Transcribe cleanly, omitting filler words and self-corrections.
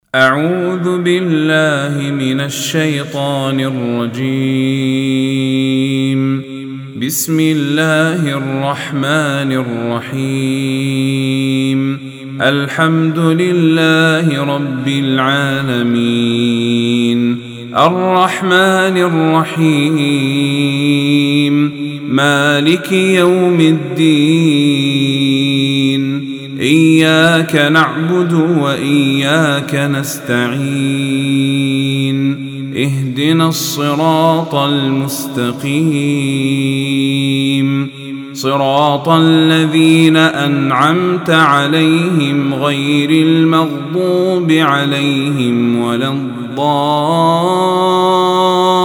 أعوذ بالله من الشيطان الرجيم. بسم الله الرحمن الرحيم. الحمد لله رب العالمين، الرحمن الرحيم، مالك يوم الدين، إياك نعبد وإياك نستعين، اهدنا الصراط المستقيم، صراط الذين أنعمت عليهم غير المغضوب عليهم ولا الضالين.